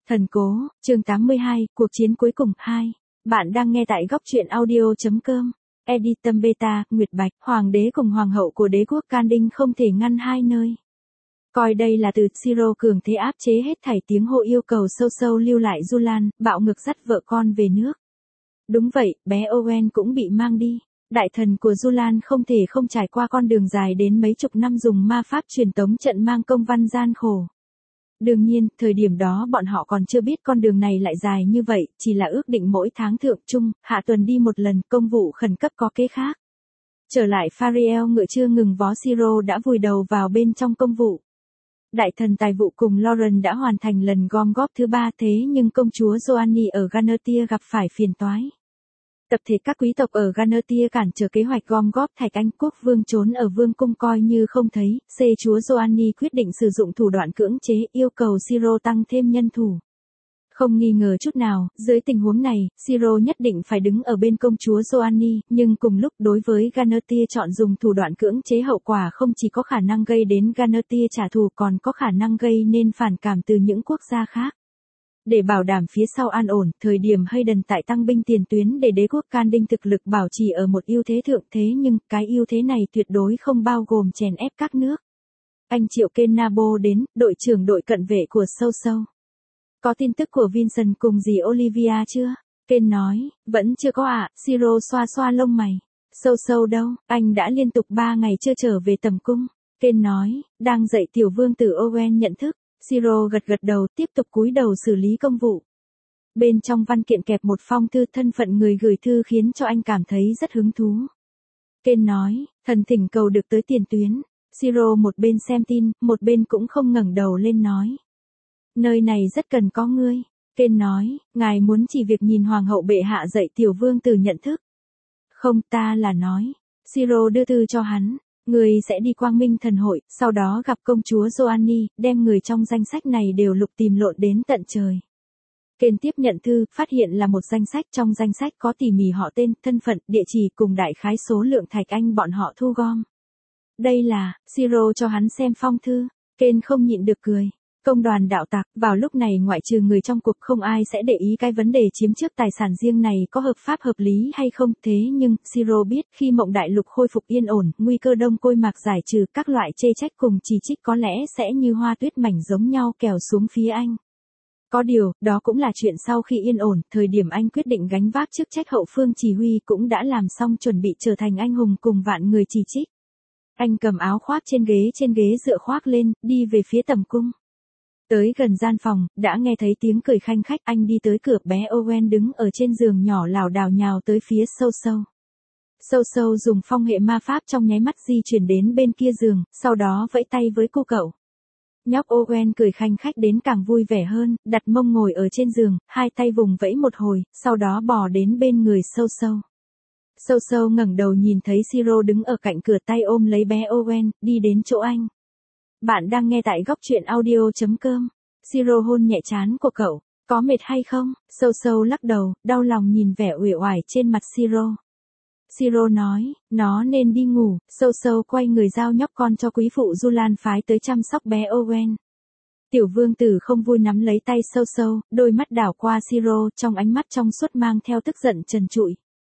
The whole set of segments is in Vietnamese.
Thần cố, chương 82, cuộc chiến cuối cùng 2. Bạn đang nghe tại góc truyện audio.com. Editum Beta, Nguyệt Bạch, hoàng đế cùng hoàng hậu của đế quốc Can Đinh không thể ngăn hai nơi. Coi đây là từ Siro cường thế áp chế hết thảy tiếng hô yêu cầu sâu sâu lưu lại Du Lan, bạo ngược dắt vợ con về nước. Đúng vậy, bé Owen cũng bị mang đi. Đại thần của Du Lan không thể không trải qua con đường dài đến mấy chục năm dùng ma pháp truyền tống trận mang công văn gian khổ. Đương nhiên, thời điểm đó bọn họ còn chưa biết con đường này lại dài như vậy, chỉ là ước định mỗi tháng thượng trung, hạ tuần đi một lần, công vụ khẩn cấp có kế khác. Trở lại Fariel ngựa chưa ngừng vó Siro đã vùi đầu vào bên trong công vụ. Đại thần tài vụ cùng Lauren đã hoàn thành lần gom góp thứ 3 thế nhưng công chúa Joanny ở Ganetier gặp phải phiền toái. Tập thể các quý tộc ở Ganetier cản trở kế hoạch gom góp thạch Anh quốc vương trốn ở vương cung coi như không thấy, chúa Joanny quyết định sử dụng thủ đoạn cưỡng chế yêu cầu Siro tăng thêm nhân thủ. Không nghi ngờ chút nào, dưới tình huống này, Siro nhất định phải đứng ở bên công chúa Joanny, nhưng cùng lúc đối với Ganetier chọn dùng thủ đoạn cưỡng chế hậu quả không chỉ có khả năng gây đến Ganetier trả thù còn có khả năng gây nên phản cảm từ những quốc gia khác. Để bảo đảm phía sau an ổn, thời điểm Hayden tại tăng binh tiền tuyến để đế quốc Can Đinh thực lực bảo trì ở một ưu thế thượng thế nhưng cái ưu thế này tuyệt đối không bao gồm chèn ép các nước. Anh triệu Ken Nabo đến, đội trưởng đội cận vệ của Sâu Sâu. Có tin tức của Vincent cùng dì Olivia chưa? Ken nói, vẫn chưa có ạ, Siro xoa xoa lông mày. Sâu Sâu đâu, anh đã liên tục 3 ngày chưa trở về tầm cung. Ken nói, đang dạy tiểu vương tử Owen nhận thức. Siro gật gật đầu tiếp tục cúi đầu xử lý công vụ. Bên trong văn kiện kẹp một phong thư thân phận người gửi thư khiến cho anh cảm thấy rất hứng thú. Ken nói, thần thỉnh cầu được tới tiền tuyến. Siro một bên xem tin, một bên cũng không ngẩng đầu lên nói. Nơi này rất cần có ngươi. Ken nói, ngài muốn chỉ việc nhìn hoàng hậu bệ hạ dạy tiểu vương tử nhận thức. Không ta là nói. Siro đưa thư cho hắn. Người sẽ đi Quang Minh Thần Hội, sau đó gặp công chúa Joanny, đem người trong danh sách này đều lục tìm lộn đến tận trời. Ken tiếp nhận thư, phát hiện là một danh sách, trong danh sách có tỉ mỉ họ tên, thân phận, địa chỉ cùng đại khái số lượng thạch Anh bọn họ thu gom. Đây là, Siro cho hắn xem phong thư. Ken không nhịn được cười. Công đoàn đạo tặc, vào lúc này ngoại trừ người trong cuộc không ai sẽ để ý cái vấn đề chiếm trước tài sản riêng này có hợp pháp hợp lý hay không, thế nhưng, Siro biết khi mộng đại lục khôi phục yên ổn, nguy cơ đông côi mạc giải trừ, các loại chê trách cùng chỉ trích có lẽ sẽ như hoa tuyết mảnh giống nhau kèo xuống phía anh. Có điều, đó cũng là chuyện sau khi yên ổn, thời điểm anh quyết định gánh vác chức trách hậu phương chỉ huy cũng đã làm xong chuẩn bị trở thành anh hùng cùng vạn người chỉ trích. Anh cầm áo khoác trên ghế dựa khoác lên, đi về phía tầm cung. Tới gần gian phòng, đã nghe thấy tiếng cười khanh khách, anh đi tới cửa, bé Owen đứng ở trên giường nhỏ lảo đảo nhào tới phía Sâu Sâu. Sâu Sâu dùng phong hệ ma pháp trong nháy mắt di chuyển đến bên kia giường, sau đó vẫy tay với cô cậu. Nhóc Owen cười khanh khách đến càng vui vẻ hơn, đặt mông ngồi ở trên giường, hai tay vùng vẫy một hồi, sau đó bò đến bên người Sâu Sâu. Sâu Sâu ngẩng đầu nhìn thấy Siro đứng ở cạnh cửa tay ôm lấy bé Owen, đi đến chỗ anh. Bạn đang nghe tại góc truyện audio.com. Siro hôn nhẹ trán của cậu. Có mệt hay không? Sâu Sâu lắc đầu, đau lòng nhìn vẻ uể oải trên mặt Siro. Siro nói, nó nên đi ngủ. Sâu Sâu quay người giao nhóc con cho quý phụ Du Lan phái tới chăm sóc bé Owen. Tiểu vương tử không vui nắm lấy tay Sâu Sâu, đôi mắt đảo qua Siro, trong ánh mắt trong suốt mang theo tức giận trần trụi.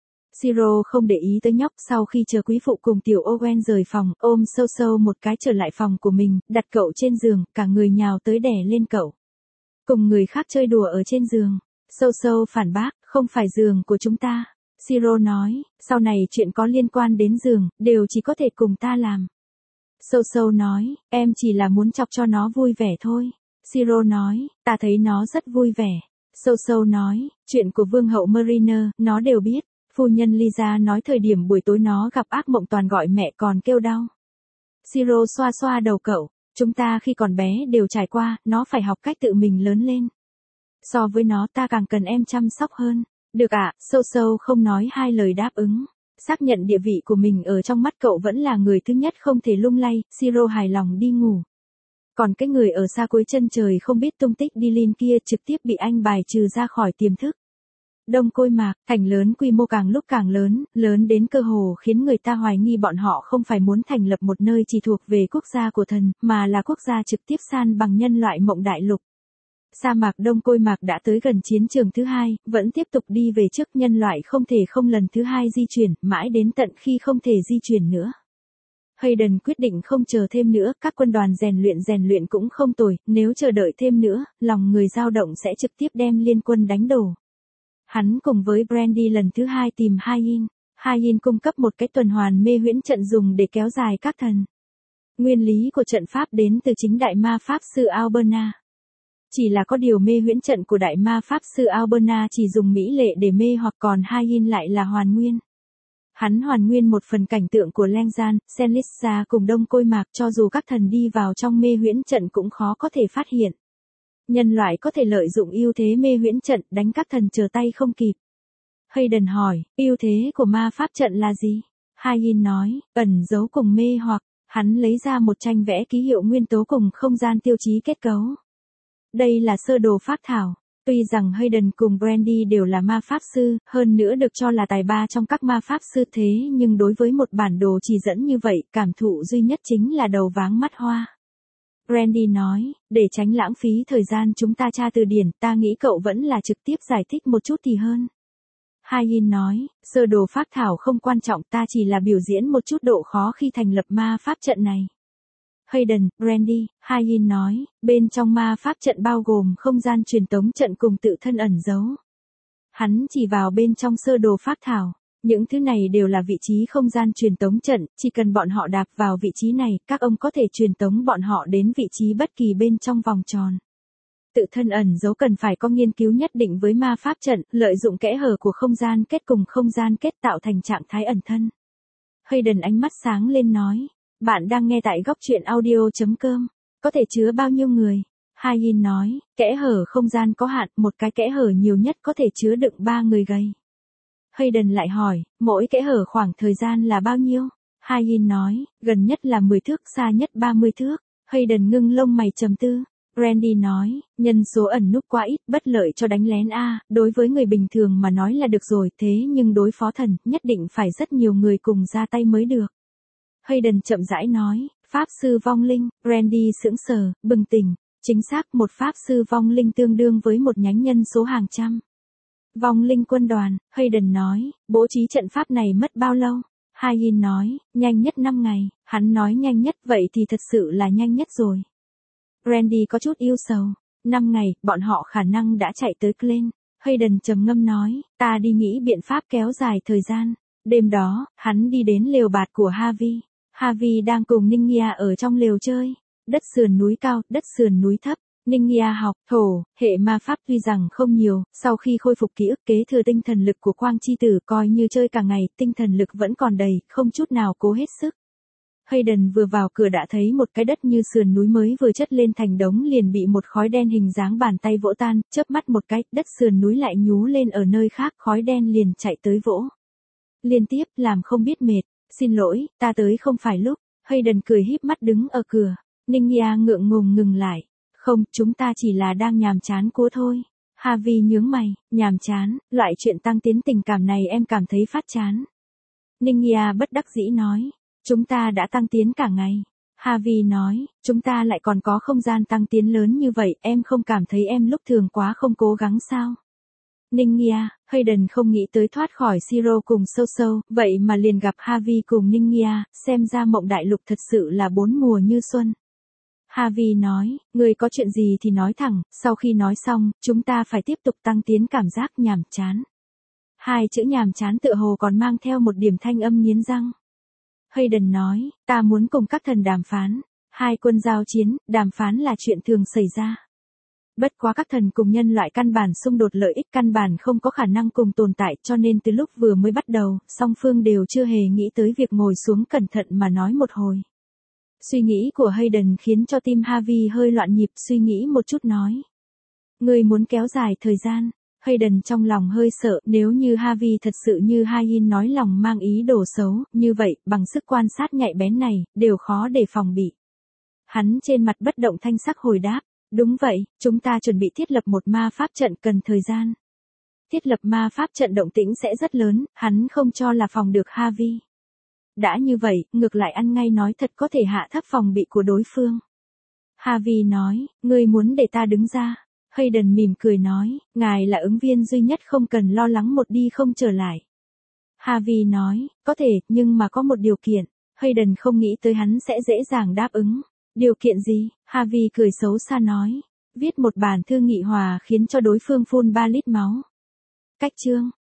Siro không để ý tới nhóc, sau khi chờ quý phụ cùng tiểu Owen rời phòng, ôm Sâu Sâu một cái trở lại phòng của mình, đặt cậu trên giường, cả người nhào tới đè lên cậu. Cùng người khác chơi đùa ở trên giường. Sâu Sâu phản bác, không phải giường của chúng ta. Siro nói, sau này chuyện có liên quan đến giường, đều chỉ có thể cùng ta làm. Sâu Sâu nói, em chỉ là muốn chọc cho nó vui vẻ thôi. Siro nói, ta thấy nó rất vui vẻ. Sâu Sâu nói, chuyện của vương hậu Mariner, nó đều biết. Phu nhân Lisa nói thời điểm buổi tối nó gặp ác mộng toàn gọi mẹ còn kêu đau. Siro xoa xoa đầu cậu, chúng ta khi còn bé đều trải qua, nó phải học cách tự mình lớn lên. So với nó ta càng cần em chăm sóc hơn. Được ạ, Sâu Sâu không nói hai lời đáp ứng. Xác nhận địa vị của mình ở trong mắt cậu vẫn là người thứ nhất không thể lung lay, Siro hài lòng đi ngủ. Còn cái người ở xa cuối chân trời không biết tung tích đi Lin kia trực tiếp bị anh bài trừ ra khỏi tiềm thức. Đông côi mạc, thành lớn quy mô càng lúc càng lớn, lớn đến cơ hồ khiến người ta hoài nghi bọn họ không phải muốn thành lập một nơi chỉ thuộc về quốc gia của thần, mà là quốc gia trực tiếp san bằng nhân loại mộng đại lục. Sa mạc Đông Côi Mạc đã tới gần chiến trường thứ hai, vẫn tiếp tục đi về trước, nhân loại không thể không lần thứ hai di chuyển, mãi đến tận khi không thể di chuyển nữa. Hayden quyết định không chờ thêm nữa, các quân đoàn rèn luyện cũng không tồi, nếu chờ đợi thêm nữa, lòng người dao động sẽ trực tiếp đem liên quân đánh đổ. Hắn cùng với Brandy lần thứ hai tìm Hayin. Hayin cung cấp một cái tuần hoàn mê huyễn trận dùng để kéo dài các thần. Nguyên lý của trận pháp đến từ chính đại ma pháp sư Alberna. Chỉ là có điều mê huyễn trận của đại ma pháp sư Alberna chỉ dùng mỹ lệ để mê, hoặc còn Hayin lại là hoàn nguyên. Hắn hoàn nguyên một phần cảnh tượng của Lengzan, Senlitsa cùng Đông Côi Mạc, cho dù các thần đi vào trong mê huyễn trận cũng khó có thể phát hiện. Nhân loại có thể lợi dụng ưu thế mê huyễn trận đánh các thần trở tay không kịp. Hayden hỏi, ưu thế của ma pháp trận là gì? Hayin nói, ẩn giấu cùng mê hoặc. Hắn lấy ra một tranh vẽ ký hiệu nguyên tố cùng không gian tiêu chí kết cấu. Đây là sơ đồ phác thảo. Tuy rằng Hayden cùng Brandy đều là ma pháp sư, hơn nữa được cho là tài ba trong các ma pháp sư, thế nhưng đối với một bản đồ chỉ dẫn như vậy, cảm thụ duy nhất chính là đầu váng mắt hoa. Brandy nói, để tránh lãng phí thời gian chúng ta tra từ điển, ta nghĩ cậu vẫn là trực tiếp giải thích một chút thì hơn. Hayin nói, sơ đồ phác thảo không quan trọng, ta chỉ là biểu diễn một chút độ khó khi thành lập ma pháp trận này. Hayden, Brandy, Hayin nói, bên trong ma pháp trận bao gồm không gian truyền tống trận cùng tự thân ẩn giấu. Hắn chỉ vào bên trong sơ đồ phác thảo. Những thứ này đều là vị trí không gian truyền tống trận, chỉ cần bọn họ đạp vào vị trí này, các ông có thể truyền tống bọn họ đến vị trí bất kỳ bên trong vòng tròn. Tự thân ẩn giấu cần phải có nghiên cứu nhất định với ma pháp trận, lợi dụng kẽ hở của không gian kết cùng không gian kết tạo thành trạng thái ẩn thân. Hayden ánh mắt sáng lên nói, bạn đang nghe tại góc truyện audio.com, có thể chứa bao nhiêu người? Hayin nói, kẽ hở không gian có hạn, một cái kẽ hở nhiều nhất có thể chứa đựng 3 người gầy. Hayden lại hỏi, mỗi kẽ hở khoảng thời gian là bao nhiêu? Hayin nói, gần nhất là 10 thước, xa nhất 30 thước. Hayden ngưng lông mày trầm tư. Brandy nói, nhân số ẩn núp quá ít, bất lợi cho đánh lén a, đối với người bình thường mà nói là được rồi, thế nhưng đối phó thần, nhất định phải rất nhiều người cùng ra tay mới được. Hayden chậm rãi nói, pháp sư vong linh. Brandy sững sờ, bừng tỉnh, chính xác, một pháp sư vong linh tương đương với một nhánh nhân số hàng trăm. Vong linh quân đoàn. Hayden nói, bố trí trận pháp này mất bao lâu? Hayin nói, nhanh nhất 5 ngày. Hắn nói nhanh nhất, vậy thì thật sự là nhanh nhất rồi. Brandy có chút yêu sầu. 5 ngày, bọn họ khả năng đã chạy tới Glen. Hayden trầm ngâm nói, ta đi nghĩ biện pháp kéo dài thời gian. Đêm đó, hắn đi đến lều bạt của Harvey. Harvey đang cùng Ningia ở trong lều chơi. Đất sườn núi cao, đất sườn núi thấp. Ningia học, thổ, hệ ma pháp tuy rằng không nhiều, sau khi khôi phục ký ức kế thừa tinh thần lực của Quang Chi Tử, coi như chơi cả ngày, tinh thần lực vẫn còn đầy, không chút nào cố hết sức. Hayden vừa vào cửa đã thấy một cái đất như sườn núi mới vừa chất lên thành đống liền bị một khói đen hình dáng bàn tay vỗ tan, chớp mắt một cái, đất sườn núi lại nhú lên ở nơi khác, khói đen liền chạy tới vỗ. Liên tiếp, làm không biết mệt, xin lỗi, ta tới không phải lúc. Hayden cười híp mắt đứng ở cửa. Ningia ngượng ngùng ngừng lại. Không, chúng ta chỉ là đang nhàm chán cua thôi. Harvey nhướng mày, nhàm chán, loại chuyện tăng tiến tình cảm này em cảm thấy phát chán. Ningia bất đắc dĩ nói, chúng ta đã tăng tiến cả ngày. Harvey nói, chúng ta lại còn có không gian tăng tiến lớn như vậy, em không cảm thấy em lúc thường quá không cố gắng sao? Ningia, Hayden không nghĩ tới thoát khỏi Siro cùng sâu sâu, vậy mà liền gặp Harvey cùng Ningia, xem ra mộng đại lục thật sự là 4 mùa như xuân. Harvey nói, người có chuyện gì thì nói thẳng, sau khi nói xong, chúng ta phải tiếp tục tăng tiến cảm giác nhàm chán. 2 chữ nhàm chán tựa hồ còn mang theo một điểm thanh âm nghiến răng. Hayden nói, ta muốn cùng các thần đàm phán. 2 quân giao chiến, đàm phán là chuyện thường xảy ra. Bất quá các thần cùng nhân loại căn bản xung đột lợi ích, căn bản không có khả năng cùng tồn tại, cho nên từ lúc vừa mới bắt đầu, song phương đều chưa hề nghĩ tới việc ngồi xuống cẩn thận mà nói một hồi. Suy nghĩ của Hayden khiến cho tim Harvey hơi loạn nhịp, suy nghĩ một chút nói. Người muốn kéo dài thời gian. Hayden trong lòng hơi sợ, nếu như Harvey thật sự như Hayin nói lòng mang ý đồ xấu, như vậy, bằng sức quan sát nhạy bén này, đều khó để phòng bị. Hắn trên mặt bất động thanh sắc hồi đáp, đúng vậy, chúng ta chuẩn bị thiết lập một ma pháp trận cần thời gian. Thiết lập ma pháp trận động tĩnh sẽ rất lớn, hắn không cho là phòng được Harvey. Đã như vậy, ngược lại ăn ngay nói thật có thể hạ thấp phòng bị của đối phương. Harvey nói, ngươi muốn để ta đứng ra. Hayden mỉm cười nói, ngài là ứng viên duy nhất không cần lo lắng một đi không trở lại. Harvey nói, có thể, nhưng mà có một điều kiện. Hayden không nghĩ tới hắn sẽ dễ dàng đáp ứng. Điều kiện gì? Harvey cười xấu xa nói. Viết một bản thư nghị hòa khiến cho đối phương phun 3 lít máu. Cách chương.